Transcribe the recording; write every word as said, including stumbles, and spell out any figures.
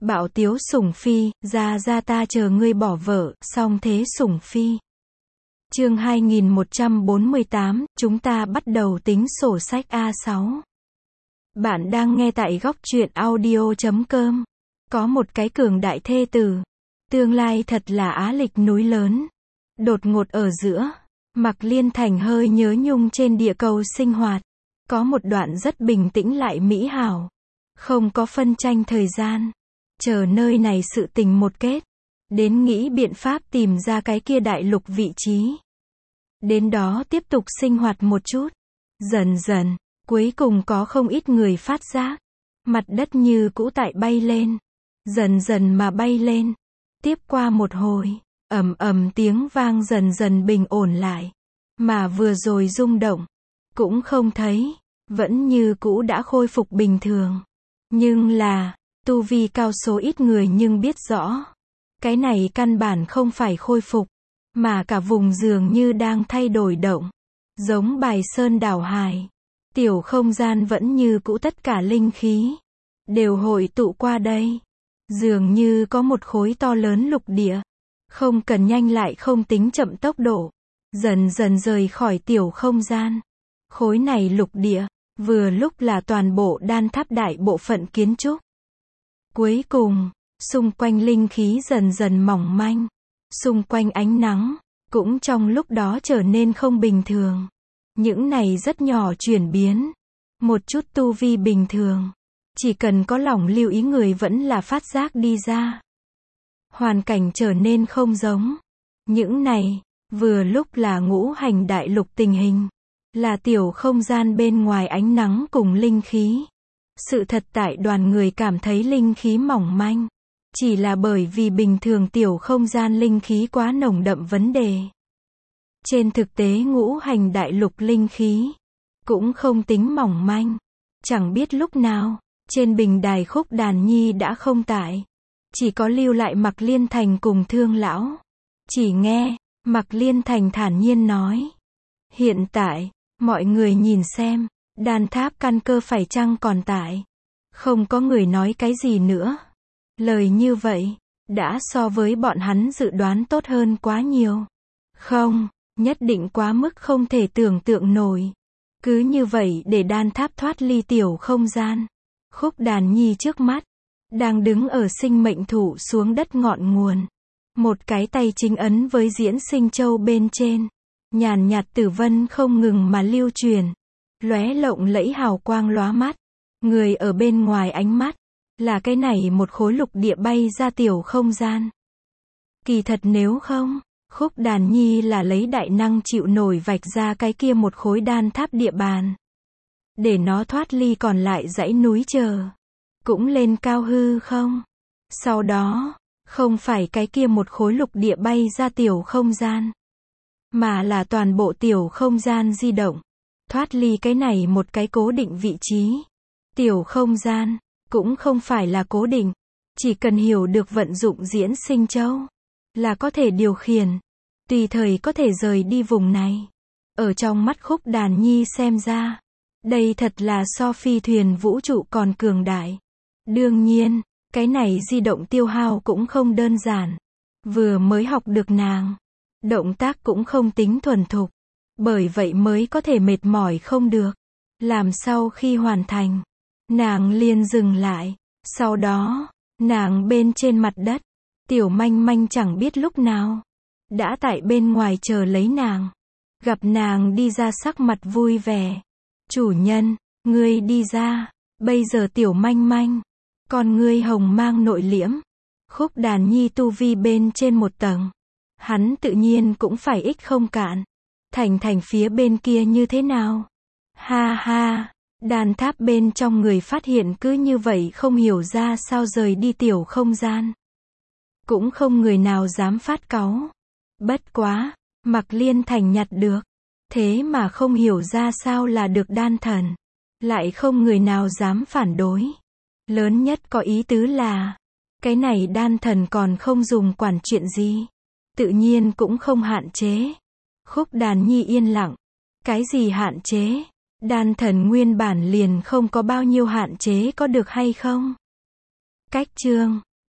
Bảo Tiếu Sủng Phi, ra ra ta chờ ngươi bỏ vợ, song thế Sủng Phi. Chương hai nghìn một trăm bốn mươi tám, chúng ta bắt đầu tính sổ sách A sáu. Bạn đang nghe tại góc truyện audio chấm com. Có một cái cường đại thê tử. Tương lai thật là á lịch núi lớn. Đột ngột ở giữa, Mạc Liên Thành hơi nhớ nhung trên địa cầu sinh hoạt. Có một đoạn rất bình tĩnh lại mỹ hảo. Không có phân tranh thời gian. Chờ nơi này sự tình một kết. Đến nghĩ biện pháp tìm ra cái kia đại lục vị trí. Đến đó tiếp tục sinh hoạt một chút. Dần dần, cuối cùng có không ít người phát giác. Mặt đất như cũ tại bay lên. Dần dần mà bay lên. Tiếp qua một hồi, ầm ầm tiếng vang dần dần bình ổn lại. Mà vừa rồi rung động, cũng không thấy, vẫn như cũ đã khôi phục bình thường. Nhưng là, tu vi cao số ít người nhưng biết rõ. Cái này căn bản không phải khôi phục, mà cả vùng dường như đang thay đổi động. Giống bài sơn đảo hải. Tiểu không gian vẫn như cũ tất cả linh khí. Đều hội tụ qua đây. Dường như có một khối to lớn lục địa. Không cần nhanh lại không tính chậm tốc độ. Dần dần rời khỏi tiểu không gian. Khối này lục địa, vừa lúc là toàn bộ đan tháp đại bộ phận kiến trúc. Cuối cùng, xung quanh linh khí dần dần mỏng manh. Xung quanh ánh nắng, cũng trong lúc đó trở nên không bình thường. Những này rất nhỏ chuyển biến. Một chút tu vi bình thường. Chỉ cần có lòng lưu ý người vẫn là phát giác đi ra. Hoàn cảnh trở nên không giống. Những này, vừa lúc là ngũ hành đại lục tình hình. Là tiểu không gian bên ngoài ánh nắng cùng linh khí. Sự thật tại đoàn người cảm thấy linh khí mỏng manh. Chỉ là bởi vì bình thường tiểu không gian linh khí quá nồng đậm vấn đề. Trên thực tế ngũ hành đại lục linh khí cũng không tính mỏng manh. Chẳng biết lúc nào, trên bình đài Khúc Đàn Nhi đã không tại. Chỉ có lưu lại Mạc Liên Thành cùng Thương lão. Chỉ nghe, Mạc Liên Thành thản nhiên nói. Hiện tại, mọi người nhìn xem, đan tháp căn cơ phải chăng còn tại. Không có người nói cái gì nữa. Lời như vậy, đã so với bọn hắn dự đoán tốt hơn quá nhiều. Không, nhất định quá mức không thể tưởng tượng nổi. Cứ như vậy để đan tháp thoát ly tiểu không gian. Khúc Đàn Nhi trước mắt, đang đứng ở sinh mệnh thủ xuống đất ngọn nguồn. Một cái tay chính ấn với diễn sinh châu bên trên. Nhàn nhạt tử vân không ngừng mà lưu truyền. Lóe lộng lẫy hào quang lóa mắt. Người ở bên ngoài ánh mắt, là cái này một khối lục địa bay ra tiểu không gian. Kỳ thật nếu không, Khúc Đàn Nhi là lấy đại năng chịu nổi vạch ra cái kia một khối đan tháp địa bàn. Để nó thoát ly còn lại dãy núi chờ. Cũng lên cao hư không? Sau đó, không phải cái kia một khối lục địa bay ra tiểu không gian. Mà là toàn bộ tiểu không gian di động. Thoát ly cái này một cái cố định vị trí. Tiểu không gian, cũng không phải là cố định. Chỉ cần hiểu được vận dụng diễn sinh châu. Là có thể điều khiển. Tùy thời có thể rời đi vùng này. Ở trong mắt Khúc Đàn Nhi xem ra. Đây thật là so phi thuyền vũ trụ còn cường đại. Đương nhiên, cái này di động tiêu hao cũng không đơn giản. Vừa mới học được nàng. Động tác cũng không tính thuần thục. Bởi vậy mới có thể mệt mỏi không được. Làm sau khi hoàn thành. Nàng liền dừng lại. Sau đó, nàng bên trên mặt đất. Tiểu manh manh chẳng biết lúc nào. Đã tại bên ngoài chờ lấy nàng. Gặp nàng đi ra sắc mặt vui vẻ. Chủ nhân, ngươi đi ra. Bây giờ tiểu manh manh. Con ngươi hồng mang nội liễm. Khúc Đàn Nhi tu vi bên trên một tầng. Hắn tự nhiên cũng phải ích không cạn. Thành thành phía bên kia như thế nào? Ha ha, đan tháp bên trong người phát hiện cứ như vậy không hiểu ra sao rời đi tiểu không gian. Cũng không người nào dám phát cáu. Bất quá, Mạc Liên Thành nhặt được. Thế mà không hiểu ra sao là được đan thần. Lại không người nào dám phản đối. Lớn nhất có ý tứ là, cái này đan thần còn không dùng quản chuyện gì. Tự nhiên cũng không hạn chế. Khúc Đàn Nhi yên lặng. Cái gì hạn chế? Đan thần nguyên bản liền không có bao nhiêu hạn chế có được hay không? Cách chương